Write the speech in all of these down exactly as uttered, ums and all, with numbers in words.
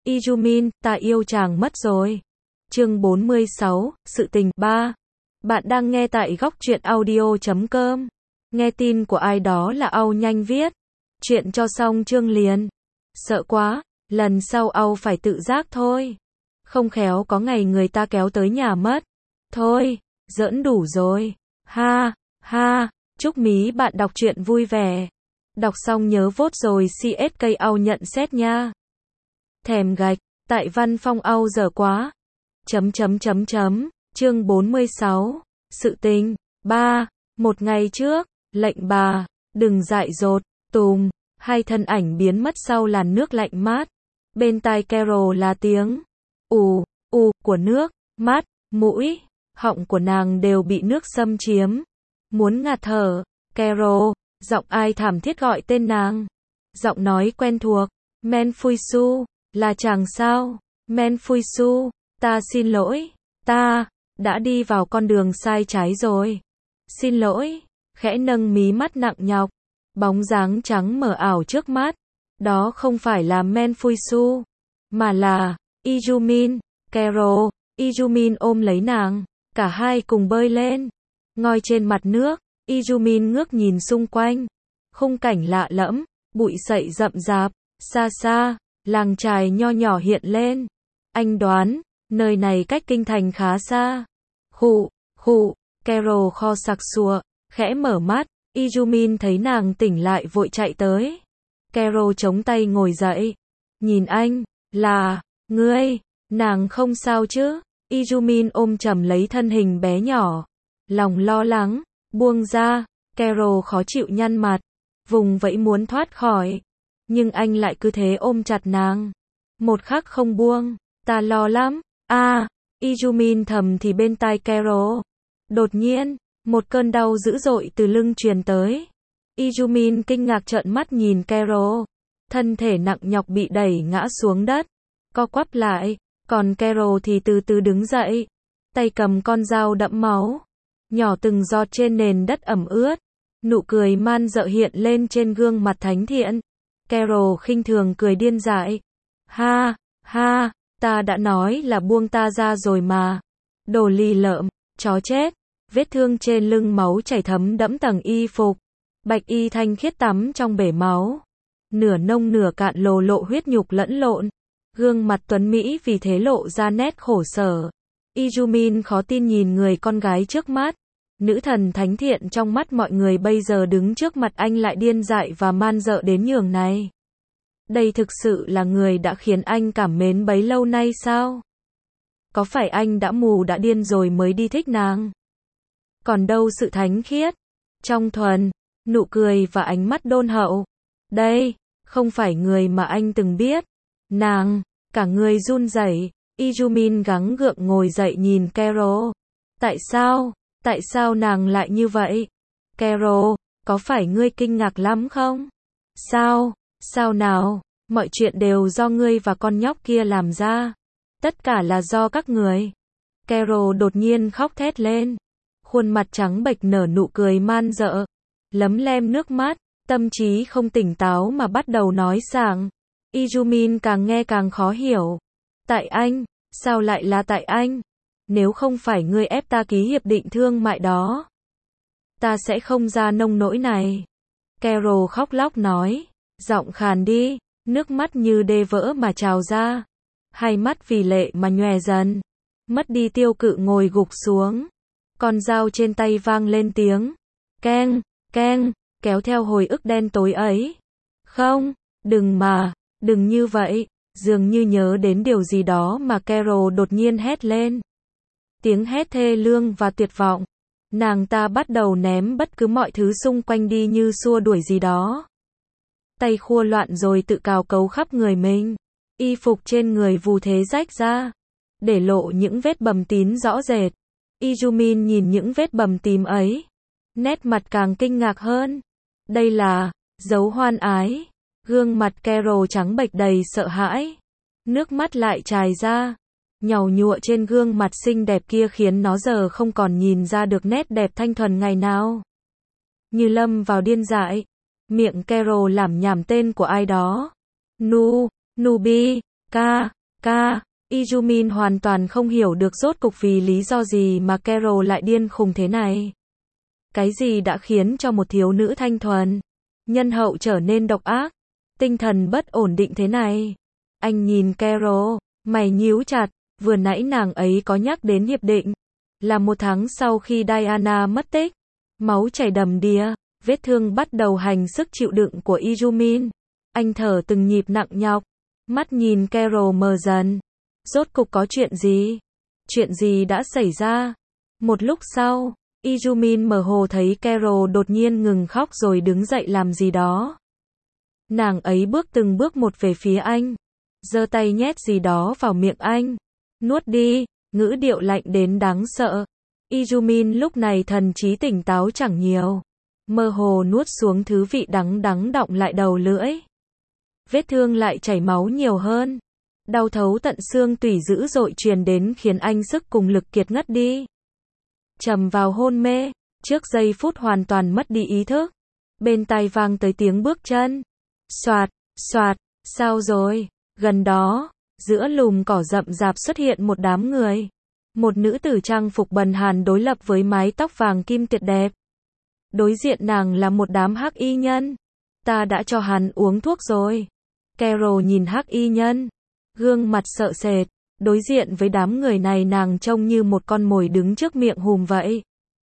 Ijumin, ta yêu chàng mất rồi. Chương bốn mươi sáu, sự tình. ba. Bạn đang nghe tại góc truyện audio chấm com. Nghe tin của ai đó là Âu nhanh viết. Chuyện cho xong chương liền. Sợ quá, lần sau Âu phải tự giác thôi. Không khéo có ngày người ta kéo tới nhà mất. Thôi, giỡn đủ rồi. Ha, ha, chúc mí bạn đọc truyện vui vẻ. Đọc xong nhớ vote rồi xê ét ca Âu nhận xét nha. Thèm gạch, tại văn phòng Âu dở quá. Chấm chấm chấm chấm, chương bốn mươi sáu, sự tình. ba. Một ngày trước, lệnh bà, đừng dại dột, tùm, hai thân ảnh biến mất sau làn nước lạnh mát. Bên tai Carol là tiếng ù, ù của nước, mắt, mũi, họng của nàng đều bị nước xâm chiếm. Muốn ngạt thở, Carol, giọng ai thảm thiết gọi tên nàng. Giọng nói quen thuộc, Men Phui Su, là chàng sao? Men Phui Su, ta xin lỗi, ta đã đi vào con đường sai trái rồi. Xin lỗi, khẽ nâng mí mắt nặng nhọc, bóng dáng trắng mờ ảo trước mắt. Đó không phải là Men Phui Su, mà là Ijumin. Carol, Ijumin ôm lấy nàng, cả hai cùng bơi lên. Ngoi trên mặt nước, Ijumin ngước nhìn xung quanh. Khung cảnh lạ lẫm, bụi sậy rậm rạp, xa xa, làng chài nho nhỏ hiện lên. Anh đoán, nơi này cách kinh thành khá xa. Khụ, khụ, Carol kho sặc sụa, khẽ mở mắt, Ijumin thấy nàng tỉnh lại vội chạy tới. Carol chống tay ngồi dậy. Nhìn anh, là, ngươi, nàng không sao chứ? Ijumin ôm chầm lấy thân hình bé nhỏ. Lòng lo lắng, buông ra, Carol khó chịu nhăn mặt, vùng vẫy muốn thoát khỏi. Nhưng anh lại cứ thế ôm chặt nàng. Một khắc không buông, ta lo lắm, a à, Ijumin thầm thì bên tai Carol. Đột nhiên, một cơn đau dữ dội từ lưng truyền tới. Ijumin kinh ngạc trợn mắt nhìn Carol. Thân thể nặng nhọc bị đẩy ngã xuống đất, co quắp lại, còn Carol thì từ từ đứng dậy. Tay cầm con dao đẫm máu, nhỏ từng giọt trên nền đất ẩm ướt. Nụ cười man dợ hiện lên trên gương mặt thánh thiện. Carol khinh thường cười điên dại. Ha, ha, ta đã nói là buông ta ra rồi mà. Đồ lì lợm, chó chết. Vết thương trên lưng máu chảy thấm đẫm tầng y phục. Bạch y thanh khiết tắm trong bể máu. Nửa nông nửa cạn lồ lộ huyết nhục lẫn lộn. Gương mặt tuấn Mỹ vì thế lộ ra nét khổ sở. Ijumin khó tin nhìn người con gái trước mắt. Nữ thần thánh thiện trong mắt mọi người bây giờ đứng trước mặt anh lại điên dại và man dợ đến nhường này. Đây thực sự là người đã khiến anh cảm mến bấy lâu nay sao? Có phải anh đã mù đã điên rồi mới đi thích nàng? Còn đâu sự thánh khiết, trong thuần, nụ cười và ánh mắt đôn hậu. Đây, không phải người mà anh từng biết. Nàng, cả người run rẩy. Ijumin gắng gượng ngồi dậy nhìn Carol. Tại sao? Tại sao nàng lại như vậy? Carol, có phải ngươi kinh ngạc lắm không? Sao? Sao nào? Mọi chuyện đều do ngươi và con nhóc kia làm ra. Tất cả là do các người. Carol đột nhiên khóc thét lên. Khuôn mặt trắng bệch nở nụ cười man dợ. Lấm lem nước mắt, tâm trí không tỉnh táo mà bắt đầu nói sảng. Ijumin càng nghe càng khó hiểu. Tại anh? Sao lại là tại anh? Nếu không phải ngươi ép ta ký hiệp định thương mại đó, ta sẽ không ra nông nỗi này. Carol khóc lóc nói, giọng khàn đi, nước mắt như đê vỡ mà trào ra. Hai mắt vì lệ mà nhòe dần. Mất đi tiêu cự ngồi gục xuống. Con dao trên tay vang lên tiếng keng, keng, kéo theo hồi ức đen tối ấy. Không, đừng mà, đừng như vậy. Dường như nhớ đến điều gì đó mà Carol đột nhiên hét lên. Tiếng hét thê lương và tuyệt vọng. Nàng ta bắt đầu ném bất cứ mọi thứ xung quanh đi như xua đuổi gì đó. Tay khua loạn rồi tự cào cấu khắp người mình. Y phục trên người vù thế rách ra, để lộ những vết bầm tím rõ rệt. Ijumin nhìn những vết bầm tím ấy, nét mặt càng kinh ngạc hơn. Đây là dấu hoan ái. Gương mặt Carol trắng bệch đầy sợ hãi. Nước mắt lại trài ra. Nhàu nhụa trên gương mặt xinh đẹp kia khiến nó giờ không còn nhìn ra được nét đẹp thanh thuần ngày nào. Như lâm vào điên dại. Miệng Carol lảm nhảm tên của ai đó. Nu, Nubi, Ka, Ca, Izumin hoàn toàn không hiểu được rốt cục vì lý do gì mà Carol lại điên khùng thế này. Cái gì đã khiến cho một thiếu nữ thanh thuần, nhân hậu trở nên độc ác, tinh thần bất ổn định thế này? Anh nhìn Carol, mày nhíu chặt, vừa nãy nàng ấy có nhắc đến hiệp định, là một tháng sau khi Diana mất tích, máu chảy đầm đìa, vết thương bắt đầu hành sức chịu đựng của Izumin. Anh thở từng nhịp nặng nhọc, mắt nhìn Carol mờ dần. Rốt cục có chuyện gì? Chuyện gì đã xảy ra? Một lúc sau, Izumin mơ hồ thấy Carol đột nhiên ngừng khóc rồi đứng dậy làm gì đó. Nàng ấy bước từng bước một về phía anh, giơ tay nhét gì đó vào miệng anh. Nuốt đi, ngữ điệu lạnh đến đáng sợ. Izumin lúc này thần trí tỉnh táo chẳng nhiều, mơ hồ nuốt xuống thứ vị đắng đắng đọng lại đầu lưỡi. Vết thương lại chảy máu nhiều hơn. Đau thấu tận xương tủy dữ dội truyền đến khiến anh sức cùng lực kiệt ngất đi. Trầm vào hôn mê, trước giây phút hoàn toàn mất đi ý thức. Bên tai vang tới tiếng bước chân. Soạt, soạt, sao rồi? Gần đó, giữa lùm cỏ rậm rạp xuất hiện một đám người. Một nữ tử trang phục bần hàn đối lập với mái tóc vàng kim tuyệt đẹp. Đối diện nàng là một đám hắc y nhân. Ta đã cho hắn uống thuốc rồi. Carol nhìn hắc y nhân, gương mặt sợ sệt, đối diện với đám người này nàng trông như một con mồi đứng trước miệng hùm vậy.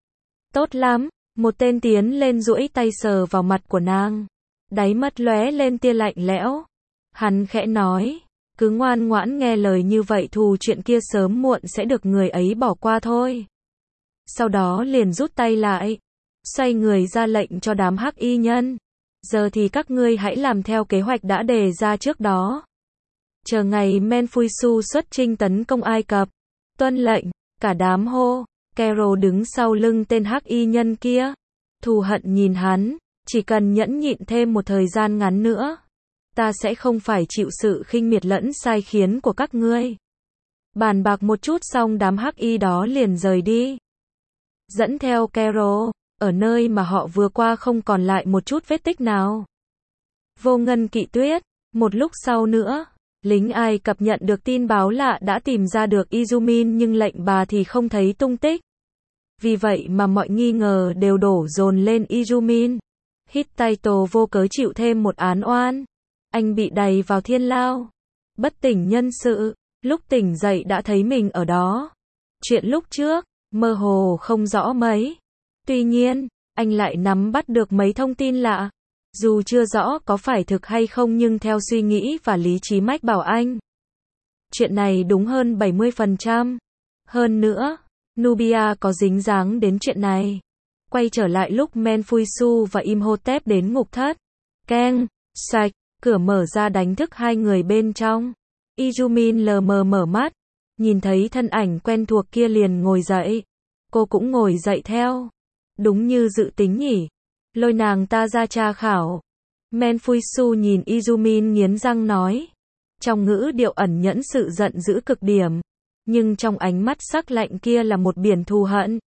Tốt lắm, một tên tiến lên duỗi tay sờ vào mặt của nàng. Đáy mắt lóe lên tia lạnh lẽo. Hắn khẽ nói, cứ ngoan ngoãn nghe lời như vậy thù chuyện kia sớm muộn sẽ được người ấy bỏ qua thôi. Sau đó liền rút tay lại, xoay người ra lệnh cho đám hắc y nhân. Giờ thì các ngươi hãy làm theo kế hoạch đã đề ra trước đó. Chờ ngày Menfuisu xuất chinh tấn công Ai Cập. Tuân lệnh, cả đám hô. Carol đứng sau lưng tên hắc y nhân kia, thù hận nhìn hắn, chỉ cần nhẫn nhịn thêm một thời gian ngắn nữa, ta sẽ không phải chịu sự khinh miệt lẫn sai khiến của các ngươi. Bàn bạc một chút xong đám hắc y đó liền rời đi. Dẫn theo Carol, ở nơi mà họ vừa qua không còn lại một chút vết tích nào. Vô Ngân Kỵ Tuyết, một lúc sau nữa, lính Ai Cập nhận được tin báo lạ đã tìm ra được Izumin nhưng lệnh bà thì không thấy tung tích. Vì vậy mà mọi nghi ngờ đều đổ dồn lên Izumin. Hittito vô cớ chịu thêm một án oan. Anh bị đày vào thiên lao. Bất tỉnh nhân sự, lúc tỉnh dậy đã thấy mình ở đó. Chuyện lúc trước, mơ hồ không rõ mấy. Tuy nhiên, anh lại nắm bắt được mấy thông tin lạ. Dù chưa rõ có phải thực hay không nhưng theo suy nghĩ và lý trí mách bảo anh, chuyện này đúng hơn bảy mươi phần trăm. Hơn nữa, Nubia có dính dáng đến chuyện này. Quay trở lại lúc Menfuisu và Imhotep đến ngục thất. Keng, sạch, cửa mở ra đánh thức hai người bên trong. Izumin lờ mờ mở mắt, nhìn thấy thân ảnh quen thuộc kia liền ngồi dậy. Cô cũng ngồi dậy theo. Đúng như dự tính nhỉ. Lôi nàng ta ra tra khảo. Menfuisu nhìn Izumin nghiến răng nói. Trong ngữ điệu ẩn nhẫn sự giận dữ cực điểm. Nhưng trong ánh mắt sắc lạnh kia là một biển thù hận.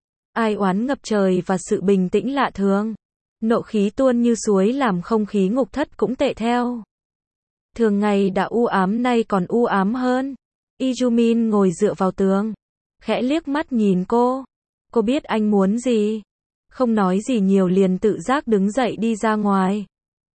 Ai oán ngập trời và sự bình tĩnh lạ thường. Nộ khí tuôn như suối làm không khí ngục thất cũng tệ theo. Thường ngày đã u ám nay còn u ám hơn. Izumin ngồi dựa vào tường, khẽ liếc mắt nhìn cô. Cô biết anh muốn gì. Không nói gì nhiều liền tự giác đứng dậy đi ra ngoài.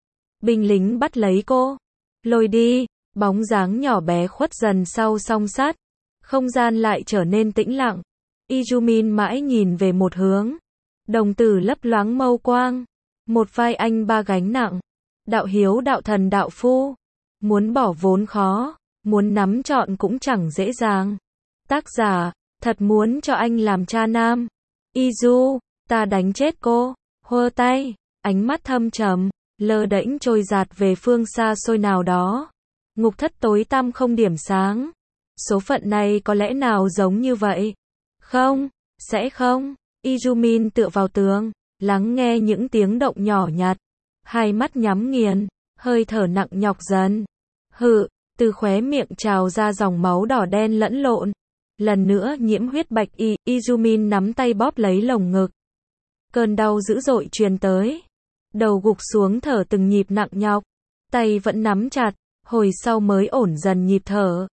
Binh lính bắt lấy cô. Lôi đi, bóng dáng nhỏ bé khuất dần sau song sắt. Không gian lại trở nên tĩnh lặng. Izumin mãi nhìn về một hướng. Đồng tử lấp loáng mâu quang. Một vai anh ba gánh nặng. Đạo hiếu đạo thần đạo phu. Muốn bỏ vốn khó. Muốn nắm trọn cũng chẳng dễ dàng. Tác giả, thật muốn cho anh làm cha nam. Izu, ta đánh chết cô. Hơ tay, ánh mắt thâm trầm, lơ đễnh trôi dạt về phương xa xôi nào đó. Ngục thất tối tăm không điểm sáng. Số phận này có lẽ nào giống như vậy? Không, sẽ không. Izumin tựa vào tường, lắng nghe những tiếng động nhỏ nhặt. Hai mắt nhắm nghiền, hơi thở nặng nhọc dần. Hự, từ khóe miệng trào ra dòng máu đỏ đen lẫn lộn. Lần nữa nhiễm huyết bạch y, Izumin nắm tay bóp lấy lồng ngực. Cơn đau dữ dội truyền tới. Đầu gục xuống thở từng nhịp nặng nhọc. Tay vẫn nắm chặt, hồi sau mới ổn dần nhịp thở.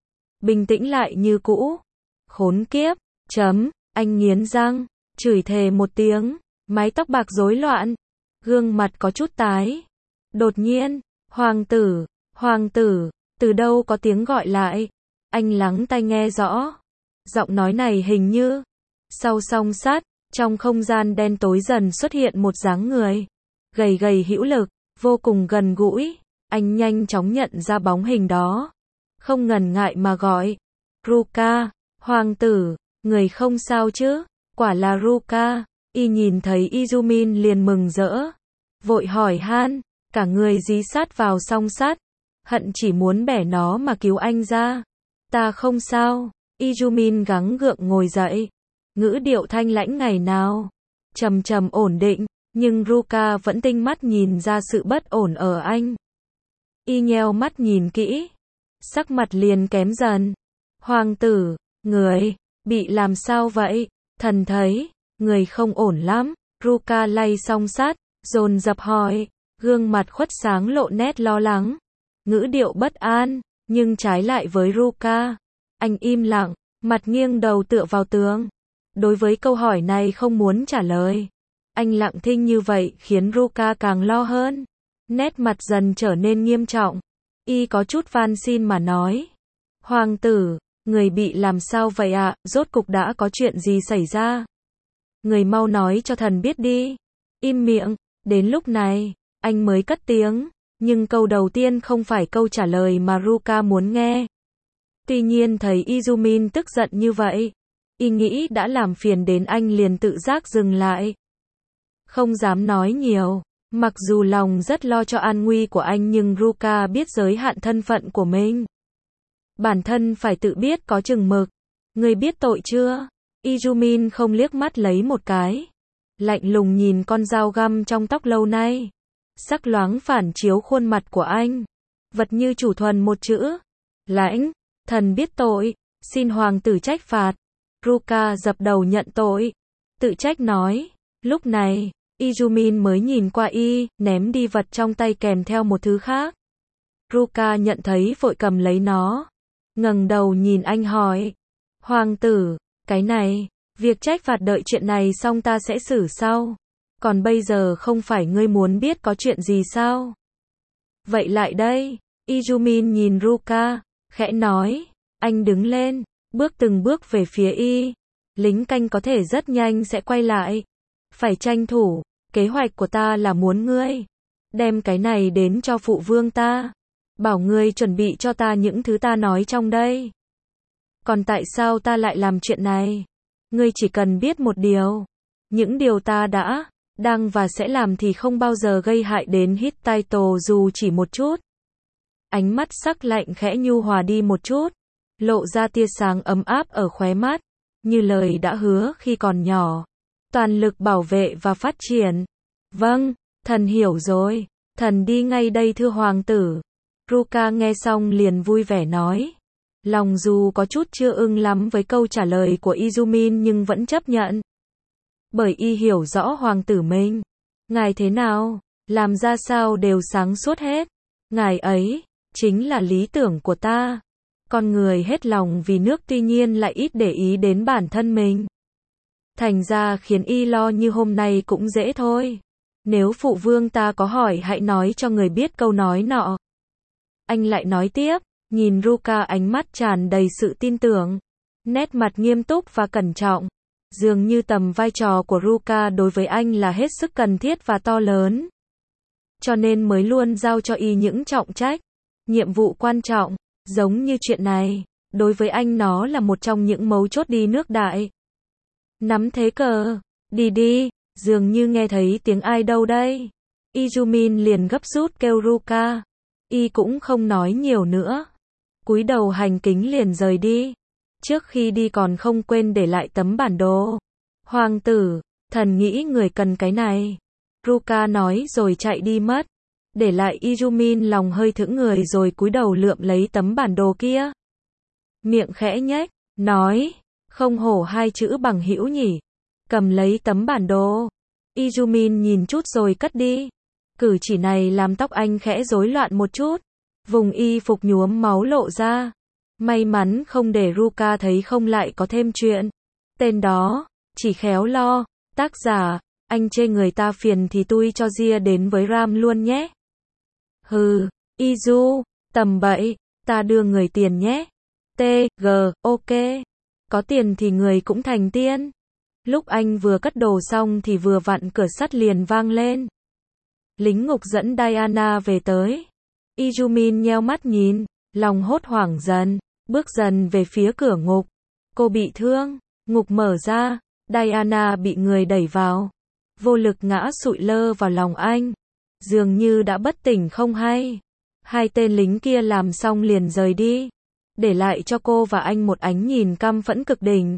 bình tĩnh lại như cũ. Khốn kiếp, chấm, anh nghiến răng, chửi thề một tiếng, mái tóc bạc rối loạn, gương mặt có chút tái. Đột nhiên, hoàng tử, hoàng tử, từ đâu có tiếng gọi lại. Anh lắng tai nghe rõ. Giọng nói này hình như, sau song sắt, trong không gian đen tối dần xuất hiện một dáng người. Gầy gầy hữu lực, vô cùng gần gũi. Anh nhanh chóng nhận ra bóng hình đó. Không ngần ngại mà gọi. Ruka, hoàng tử, người không sao chứ? Quả là Ruka. Y nhìn thấy Izumin liền mừng rỡ. Vội hỏi han, cả người dí sát vào song sắt. Hận chỉ muốn bẻ nó mà cứu anh ra. Ta không sao. Izumin gắng gượng ngồi dậy. Ngữ điệu thanh lãnh ngày nào. Trầm trầm ổn định. Nhưng Ruka vẫn tinh mắt nhìn ra sự bất ổn ở anh. Y nheo mắt nhìn kỹ. Sắc mặt liền kém dần. Hoàng tử, người, bị làm sao vậy? Thần thấy, người không ổn lắm. Ruka lay song sắt, dồn dập hỏi. Gương mặt khuất sáng lộ nét lo lắng. Ngữ điệu bất an, nhưng trái lại với Ruka. Anh im lặng, mặt nghiêng đầu tựa vào tường. Đối với câu hỏi này không muốn trả lời. Anh lặng thinh như vậy khiến Ruka càng lo hơn. Nét mặt dần trở nên nghiêm trọng. Y có chút van xin mà nói. Hoàng tử, người bị làm sao vậy ạ? À? Rốt cục đã có chuyện gì xảy ra? Người mau nói cho thần biết đi. Im miệng. Đến lúc này, anh mới cất tiếng. Nhưng câu đầu tiên không phải câu trả lời mà Ruka muốn nghe. Tuy nhiên thấy Izumin tức giận như vậy. Y nghĩ đã làm phiền đến anh liền tự giác dừng lại. Không dám nói nhiều. Mặc dù lòng rất lo cho an nguy của anh nhưng Ruka biết giới hạn thân phận của mình. Bản thân phải tự biết có chừng mực. Người biết tội chưa? Izumin không liếc mắt lấy một cái. Lạnh lùng nhìn con dao găm trong tóc lâu nay. Sắc loáng phản chiếu khuôn mặt của anh. Vật như chủ thuần một chữ. Lãnh, thần biết tội, xin hoàng tử trách phạt. Ruka dập đầu nhận tội. Tự trách nói. Lúc này, Izumin mới nhìn qua y, ném đi vật trong tay kèm theo một thứ khác. Ruka nhận thấy vội cầm lấy nó. Ngẩng đầu nhìn anh hỏi. Hoàng tử, cái này, việc trách phạt đợi chuyện này xong ta sẽ xử sau. Còn bây giờ không phải ngươi muốn biết có chuyện gì sao? Vậy lại đây. Izumin nhìn Ruka, khẽ nói. Anh đứng lên, bước từng bước về phía y. Lính canh có thể rất nhanh sẽ quay lại. Phải tranh thủ, kế hoạch của ta là muốn ngươi đem cái này đến cho phụ vương ta. Bảo ngươi chuẩn bị cho ta những thứ ta nói trong đây. Còn tại sao ta lại làm chuyện này? Ngươi chỉ cần biết một điều. Những điều ta đã, đang và sẽ làm thì không bao giờ gây hại đến Hittite dù chỉ một chút. Ánh mắt sắc lạnh khẽ nhu hòa đi một chút. Lộ ra tia sáng ấm áp ở khóe mắt. Như lời đã hứa khi còn nhỏ. Toàn lực bảo vệ và phát triển. Vâng, thần hiểu rồi. Thần đi ngay đây thưa hoàng tử. Ruka nghe xong liền vui vẻ nói. Lòng dù có chút chưa ưng lắm với câu trả lời của Izumin nhưng vẫn chấp nhận. Bởi y hiểu rõ hoàng tử mình. Ngài thế nào, làm ra sao đều sáng suốt hết. Ngài ấy, chính là lý tưởng của ta. Con người hết lòng vì nước tuy nhiên lại ít để ý đến bản thân mình. Thành ra khiến y lo như hôm nay cũng dễ thôi. Nếu phụ vương ta có hỏi hãy nói cho người biết câu nói nọ. Anh lại nói tiếp, nhìn Ruka ánh mắt tràn đầy sự tin tưởng. Nét mặt nghiêm túc và cẩn trọng. Dường như tầm vai trò của Ruka đối với anh là hết sức cần thiết và to lớn. Cho nên mới luôn giao cho y những trọng trách, nhiệm vụ quan trọng, giống như chuyện này. Đối với anh nó là một trong những mấu chốt đi nước đại. Nắm thế cờ, đi đi, dường như nghe thấy tiếng ai đâu đây. Izumin liền gấp rút kêu Ruka. Y cũng không nói nhiều nữa. Cúi đầu hành kính liền rời đi. Trước khi đi còn không quên để lại tấm bản đồ. Hoàng tử, thần nghĩ người cần cái này. Ruka nói rồi chạy đi mất. Để lại Izumin lòng hơi thững người rồi cúi đầu lượm lấy tấm bản đồ kia. Miệng khẽ nhếch, nói, không hổ hai chữ bằng hữu nhỉ. Cầm lấy tấm bản đồ. Izumin nhìn chút rồi cất đi. Cử chỉ này làm tóc anh khẽ rối loạn một chút. Vùng y phục nhuốm máu lộ ra. May mắn không để Ruka thấy không lại có thêm chuyện. Tên đó, chỉ khéo lo. Tác giả, anh chê người ta phiền thì tui cho Gia đến với Ram luôn nhé. Hừ, Izu, tầm bậy, ta đưa người tiền nhé. T, G, ok. Có tiền thì người cũng thành tiên. Lúc anh vừa cất đồ xong thì vừa vặn cửa sắt liền vang lên. Lính ngục dẫn Diana về tới. Izumin nheo mắt nhìn, lòng hốt hoảng dần, bước dần về phía cửa ngục. Cô bị thương, ngục mở ra, Diana bị người đẩy vào. Vô lực ngã sụi lơ vào lòng anh. Dường như đã bất tỉnh không hay. Hai tên lính kia làm xong liền rời đi. Để lại cho cô và anh một ánh nhìn căm phẫn cực đỉnh.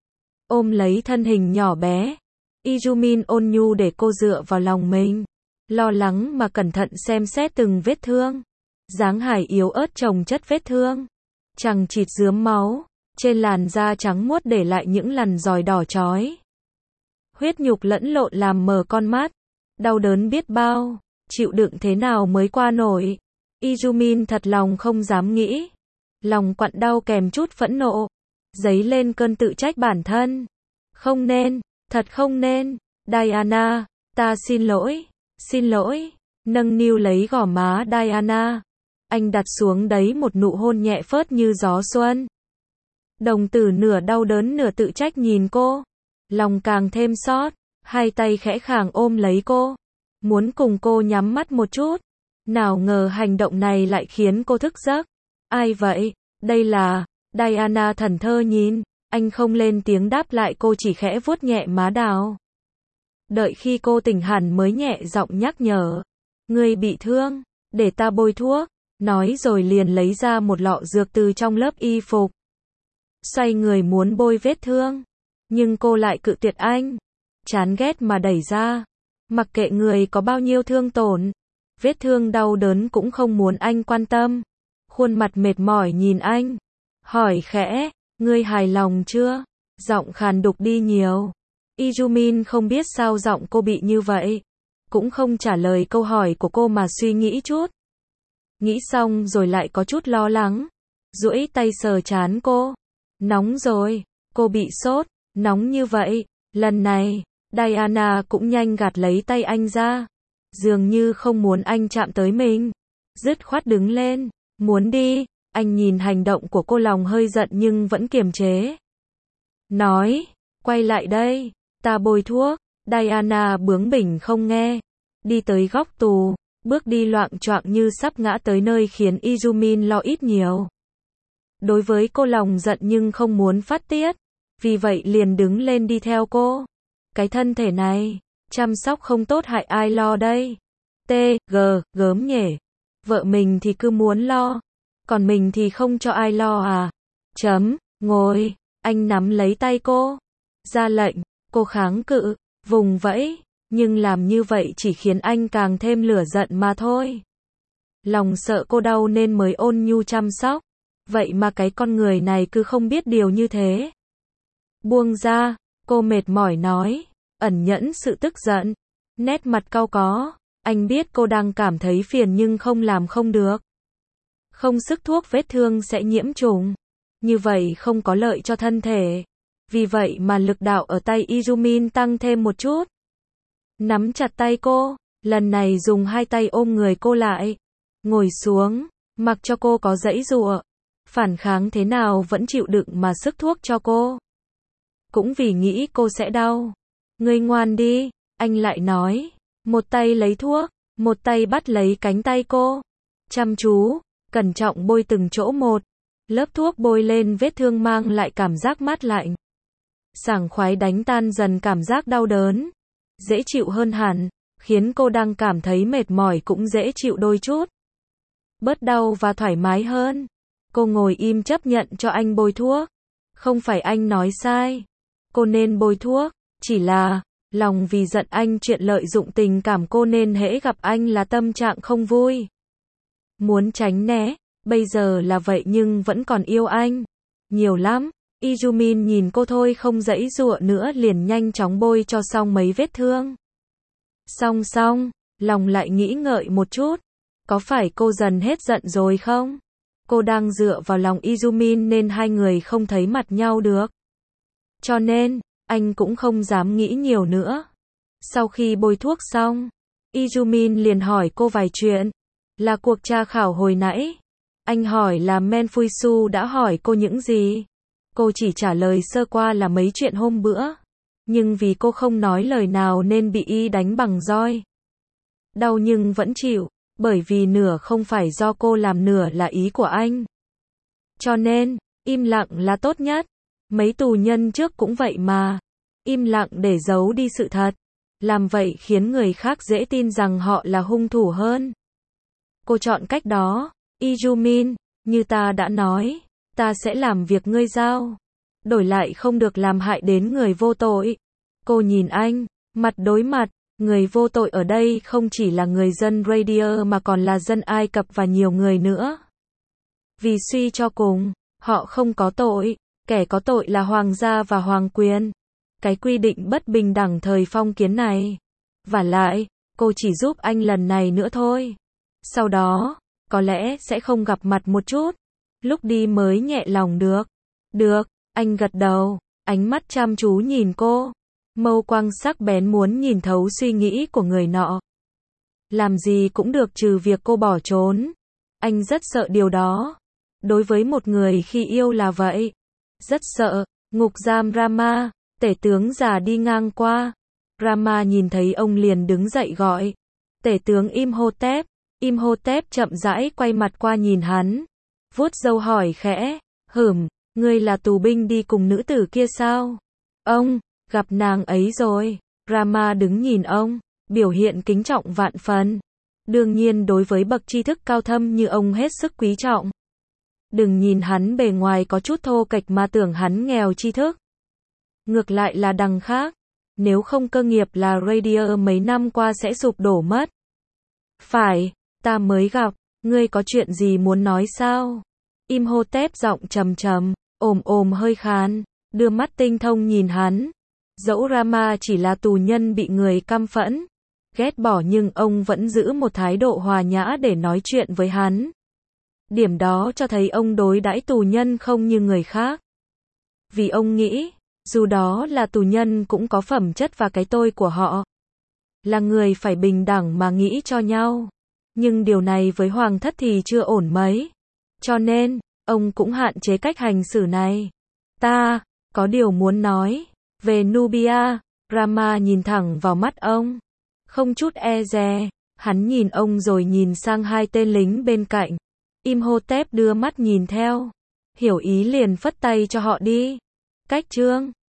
Ôm lấy thân hình nhỏ bé. Izumin ôn nhu để cô dựa vào lòng mình. Lo lắng mà cẩn thận xem xét từng vết thương. Dáng hài yếu ớt chồng chất vết thương. Chằng chịt rướm máu. Trên làn da trắng muốt để lại những lằn roi đỏ chói. Huyết nhục lẫn lộn làm mờ con mắt. Đau đớn biết bao. Chịu đựng thế nào mới qua nổi. Izumin thật lòng không dám nghĩ. Lòng quặn đau kèm chút phẫn nộ. Dấy lên cơn tự trách bản thân. Không nên, thật không nên. Diana, ta xin lỗi, xin lỗi. Nâng niu lấy gò má Diana. Anh đặt xuống đấy một nụ hôn nhẹ phớt như gió xuân. Đồng tử nửa đau đớn nửa tự trách nhìn cô. Lòng càng thêm xót. Hai tay khẽ khàng ôm lấy cô. Muốn cùng cô nhắm mắt một chút. Nào ngờ hành động này lại khiến cô thức giấc. Ai vậy? Đây là... Diana thần thơ nhìn. Anh không lên tiếng đáp lại, cô chỉ khẽ vuốt nhẹ má đào. Đợi khi cô tỉnh hẳn mới nhẹ giọng nhắc nhở. Ngươi bị thương, để ta bôi thuốc. Nói rồi liền lấy ra một lọ dược từ trong lớp y phục. Xoay người muốn bôi vết thương. Nhưng cô lại cự tuyệt anh. Chán ghét mà đẩy ra. Mặc kệ người có bao nhiêu thương tổn. Vết thương đau đớn cũng không muốn anh quan tâm. Khuôn mặt mệt mỏi nhìn anh. Hỏi khẽ, ngươi hài lòng chưa? Giọng khàn đục đi nhiều. Izumin không biết sao giọng cô bị như vậy. Cũng không trả lời câu hỏi của cô mà suy nghĩ chút. Nghĩ xong rồi lại có chút lo lắng. Duỗi tay sờ trán cô. Nóng rồi, cô bị sốt, nóng như vậy. Lần này, Diana cũng nhanh gạt lấy tay anh ra. Dường như không muốn anh chạm tới mình. Dứt khoát đứng lên, muốn đi. Anh nhìn hành động của cô lòng hơi giận nhưng vẫn kiềm chế. Nói, quay lại đây, ta bôi thuốc. Diana bướng bỉnh không nghe. Đi tới góc tù, bước đi loạng choạng như sắp ngã tới nơi khiến Izumin lo ít nhiều. Đối với cô lòng giận nhưng không muốn phát tiết. Vì vậy liền đứng lên đi theo cô. Cái thân thể này, chăm sóc không tốt hại ai lo đây. T, G, gớm nhỉ. Vợ mình thì cứ muốn lo. Còn mình thì không cho ai lo à? Chấm, ngồi. Anh nắm lấy tay cô. Ra lệnh, cô kháng cự, vùng vẫy. Nhưng làm như vậy chỉ khiến anh càng thêm lửa giận mà thôi. Lòng sợ cô đau nên mới ôn nhu chăm sóc. Vậy mà cái con người này cứ không biết điều như thế. Buông ra, cô mệt mỏi nói. Ẩn nhẫn sự tức giận. Nét mặt cau có. Anh biết cô đang cảm thấy phiền nhưng không làm không được. Không sức thuốc vết thương sẽ nhiễm trùng. Như vậy không có lợi cho thân thể. Vì vậy mà lực đạo ở tay Izumin tăng thêm một chút. Nắm chặt tay cô. Lần này dùng hai tay ôm người cô lại. Ngồi xuống. Mặc cho cô có giãy giụa. Phản kháng thế nào vẫn chịu đựng mà sức thuốc cho cô. Cũng vì nghĩ cô sẽ đau. Ngươi ngoan đi. Anh lại nói. Một tay lấy thuốc. Một tay bắt lấy cánh tay cô. Chăm chú. Cẩn trọng bôi từng chỗ một. Lớp thuốc bôi lên vết thương mang lại cảm giác mát lạnh. Sảng khoái đánh tan dần cảm giác đau đớn. Dễ chịu hơn hẳn. Khiến cô đang cảm thấy mệt mỏi cũng dễ chịu đôi chút. Bớt đau và thoải mái hơn. Cô ngồi im chấp nhận cho anh bôi thuốc. Không phải anh nói sai. Cô nên bôi thuốc. Chỉ là, lòng vì giận anh chuyện lợi dụng tình cảm cô nên hễ gặp anh là tâm trạng không vui. Muốn tránh né, bây giờ là vậy nhưng vẫn còn yêu anh. Nhiều lắm. Izumin nhìn cô thôi không giãy giụa nữa liền nhanh chóng bôi cho xong mấy vết thương. Xong xong, lòng lại nghĩ ngợi một chút. Có phải cô dần hết giận rồi không? Cô đang dựa vào lòng Izumin nên hai người không thấy mặt nhau được. Cho nên, anh cũng không dám nghĩ nhiều nữa. Sau khi bôi thuốc xong, Izumin liền hỏi cô vài chuyện. Là cuộc tra khảo hồi nãy. Anh hỏi là Menfuisu đã hỏi cô những gì. Cô chỉ trả lời sơ qua là mấy chuyện hôm bữa. Nhưng vì cô không nói lời nào nên bị y đánh bằng roi. Đau nhưng vẫn chịu, bởi vì nửa không phải do cô làm, nửa là ý của anh. Cho nên, im lặng là tốt nhất. Mấy tù nhân trước cũng vậy mà. Im lặng để giấu đi sự thật. Làm vậy khiến người khác dễ tin rằng họ là hung thủ hơn. Cô chọn cách đó. Izumin, như ta đã nói, ta sẽ làm việc ngươi giao. Đổi lại không được làm hại đến người vô tội. Cô nhìn anh, mặt đối mặt. Người vô tội ở đây không chỉ là người dân Radier mà còn là dân Ai Cập và nhiều người nữa. Vì suy cho cùng, họ không có tội. Kẻ có tội là hoàng gia và hoàng quyền. Cái quy định bất bình đẳng thời phong kiến này. Vả lại, cô chỉ giúp anh lần này nữa thôi. Sau đó, có lẽ sẽ không gặp mặt một chút. Lúc đi mới nhẹ lòng được. Được, anh gật đầu, ánh mắt chăm chú nhìn cô. Mâu quang sắc bén muốn nhìn thấu suy nghĩ của người nọ. Làm gì cũng được trừ việc cô bỏ trốn. Anh rất sợ điều đó. Đối với một người khi yêu là vậy. Rất sợ. Ngục giam Rama, tể tướng già đi ngang qua. Rama nhìn thấy ông liền đứng dậy gọi. Tể tướng Imhotep. Imhotep chậm rãi quay mặt qua nhìn hắn. Vuốt râu hỏi khẽ. Hửm, ngươi là tù binh đi cùng nữ tử kia sao? Ông, gặp nàng ấy rồi. Rama đứng nhìn ông, biểu hiện kính trọng vạn phần. Đương nhiên đối với bậc tri thức cao thâm như ông hết sức quý trọng. Đừng nhìn hắn bề ngoài có chút thô kệch mà tưởng hắn nghèo tri thức. Ngược lại là đằng khác. Nếu không cơ nghiệp là Radier mấy năm qua sẽ sụp đổ mất. Phải, ta mới gặp, ngươi có chuyện gì muốn nói sao? Imhotep giọng trầm trầm, ồm ồm hơi khàn, đưa mắt tinh thông nhìn hắn. Dẫu Rama chỉ là tù nhân bị người căm phẫn, ghét bỏ nhưng ông vẫn giữ một thái độ hòa nhã để nói chuyện với hắn. Điểm đó cho thấy ông đối đãi tù nhân không như người khác. Vì ông nghĩ, dù đó là tù nhân cũng có phẩm chất và cái tôi của họ. Là người phải bình đẳng mà nghĩ cho nhau. Nhưng điều này với hoàng thất thì chưa ổn mấy. Cho nên, ông cũng hạn chế cách hành xử này. Ta, có điều muốn nói. Về Nubia, Rama nhìn thẳng vào mắt ông. Không chút e dè, hắn nhìn ông rồi nhìn sang hai tên lính bên cạnh. Imhotep đưa mắt nhìn theo. Hiểu ý liền phất tay cho họ đi. Cách trương.